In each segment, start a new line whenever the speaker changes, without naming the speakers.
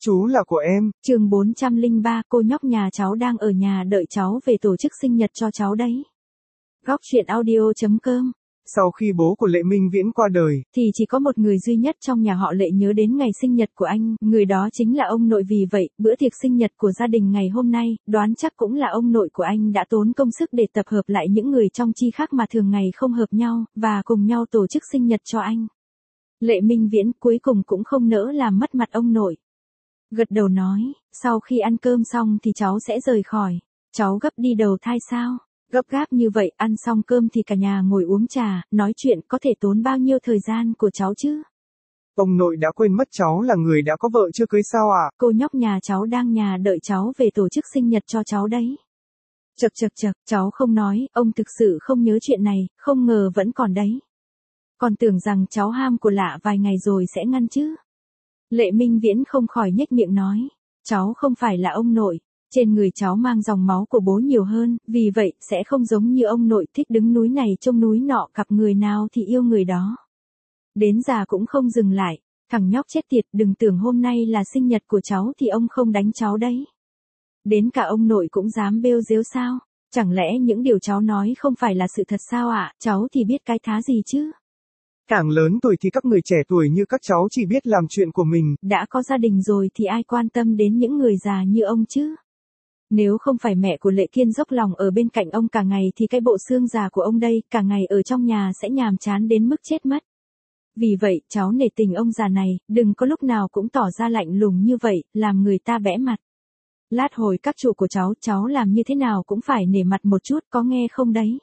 Chú là của em.
Chương 403, cô nhóc nhà cháu đang ở nhà đợi cháu về tổ chức sinh nhật cho cháu đấy. Góc truyện audio.com.
Sau khi bố của Lệ Minh Viễn qua đời,
thì chỉ có một người duy nhất trong nhà họ Lệ nhớ đến ngày sinh nhật của anh, người đó chính là ông nội. Vì vậy, bữa tiệc sinh nhật của gia đình ngày hôm nay, đoán chắc cũng là ông nội của anh đã tốn công sức để tập hợp lại những người trong chi khác mà thường ngày không hợp nhau, và cùng nhau tổ chức sinh nhật cho anh. Lệ Minh Viễn cuối cùng cũng không nỡ làm mất mặt ông nội. Gật đầu nói, sau khi ăn cơm xong thì cháu sẽ rời khỏi. Cháu gấp đi đầu thai sao? Gấp gáp như vậy, ăn xong cơm thì cả nhà ngồi uống trà, nói chuyện, có thể tốn bao nhiêu thời gian của cháu chứ?
Ông nội đã quên mất cháu là người đã có vợ chưa cưới sao ạ?
Cô nhóc nhà cháu đang nhà đợi cháu về tổ chức sinh nhật cho cháu đấy. Chậc, cháu không nói, ông thực sự không nhớ chuyện này, không ngờ vẫn còn đấy. Còn tưởng rằng cháu ham của lạ vài ngày rồi sẽ ngăn chứ. Lệ Minh Viễn không khỏi nhếch miệng nói, cháu không phải là ông nội. Trên người cháu mang dòng máu của bố nhiều hơn, vì vậy, sẽ không giống như ông nội thích đứng núi này trông núi nọ, gặp người nào thì yêu người đó. Đến già cũng không dừng lại, thằng nhóc chết tiệt, đừng tưởng hôm nay là sinh nhật của cháu thì ông không đánh cháu đấy. Đến cả ông nội cũng dám bêu rếu sao? Chẳng lẽ những điều cháu nói không phải là sự thật sao ạ? Cháu thì biết cái thá gì chứ?
Càng lớn tuổi thì các người trẻ tuổi như các cháu chỉ biết làm chuyện của mình.
Đã có gia đình rồi thì ai quan tâm đến những người già như ông chứ? Nếu không phải mẹ của Lệ Kiên dốc lòng ở bên cạnh ông cả ngày thì cái bộ xương già của ông đây cả ngày ở trong nhà sẽ nhàm chán đến mức chết mất. Vì vậy, cháu nể tình ông già này, đừng có lúc nào cũng tỏ ra lạnh lùng như vậy, làm người ta bẽ mặt. Lát hồi các chủ của cháu làm như thế nào cũng phải nể mặt một chút, có nghe không đấy?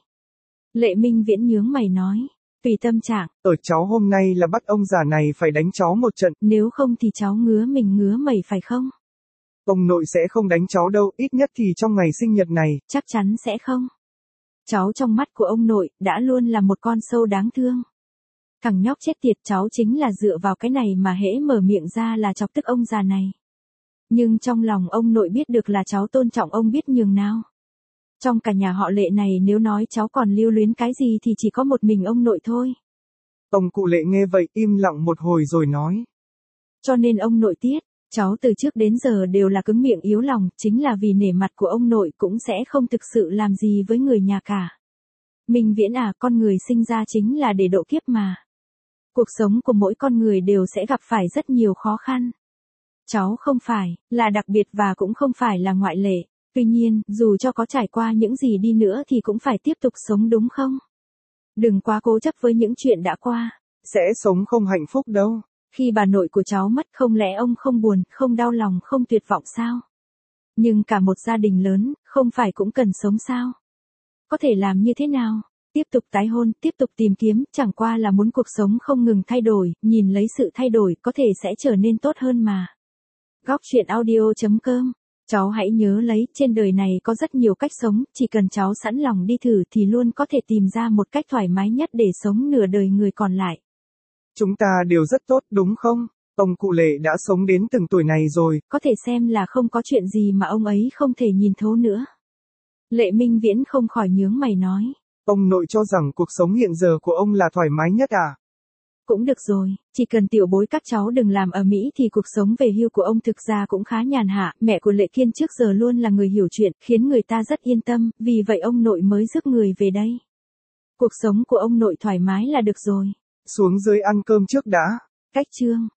Lệ Minh Viễn nhướng mày nói, tùy tâm trạng.
Cháu hôm nay là bắt ông già này phải đánh cháu một trận.
Nếu không thì cháu ngứa mình ngứa mẩy phải không?
Ông nội sẽ không đánh cháu đâu, ít nhất thì trong ngày sinh nhật này.
Chắc chắn sẽ không. Cháu trong mắt của ông nội, đã luôn là một con sâu đáng thương. Thằng nhóc chết tiệt, cháu chính là dựa vào cái này mà hễ mở miệng ra là chọc tức ông già này. Nhưng trong lòng ông nội biết được là cháu tôn trọng ông biết nhường nào. Trong cả nhà họ Lệ này nếu nói cháu còn lưu luyến cái gì thì chỉ có một mình ông nội thôi.
Ông cụ Lệ nghe vậy im lặng một hồi rồi nói.
Cho nên ông nội tiết. Cháu từ trước đến giờ đều là cứng miệng yếu lòng, chính là vì nể mặt của ông nội cũng sẽ không thực sự làm gì với người nhà cả. Minh Viễn à, con người sinh ra chính là để độ kiếp mà. Cuộc sống của mỗi con người đều sẽ gặp phải rất nhiều khó khăn. Cháu không phải là đặc biệt và cũng không phải là ngoại lệ. Tuy nhiên, dù cho có trải qua những gì đi nữa thì cũng phải tiếp tục sống đúng không? Đừng quá cố chấp với những chuyện đã qua.
Sẽ sống không hạnh phúc đâu.
Khi bà nội của cháu mất không lẽ ông không buồn, không đau lòng, không tuyệt vọng sao? Nhưng cả một gia đình lớn, không phải cũng cần sống sao? Có thể làm như thế nào? Tiếp tục tái hôn, tiếp tục tìm kiếm, chẳng qua là muốn cuộc sống không ngừng thay đổi, nhìn lấy sự thay đổi có thể sẽ trở nên tốt hơn mà. Góc truyện audio.com. Cháu hãy nhớ lấy, trên đời này có rất nhiều cách sống, chỉ cần cháu sẵn lòng đi thử thì luôn có thể tìm ra một cách thoải mái nhất để sống nửa đời người còn lại.
Chúng ta đều rất tốt đúng không? Ông cụ Lệ đã sống đến từng tuổi này rồi.
Có thể xem là không có chuyện gì mà ông ấy không thể nhìn thấu nữa. Lệ Minh Viễn không khỏi nhướng mày nói.
Ông nội cho rằng cuộc sống hiện giờ của ông là thoải mái nhất à?
Cũng được rồi, chỉ cần tiểu bối các cháu đừng làm ở Mỹ thì cuộc sống về hưu của ông thực ra cũng khá nhàn hạ. Mẹ của Lệ Kiên trước giờ luôn là người hiểu chuyện, khiến người ta rất yên tâm, vì vậy ông nội mới rước người về đây. Cuộc sống của ông nội thoải mái là được rồi.
Xuống dưới ăn cơm trước đã.
Cách chương.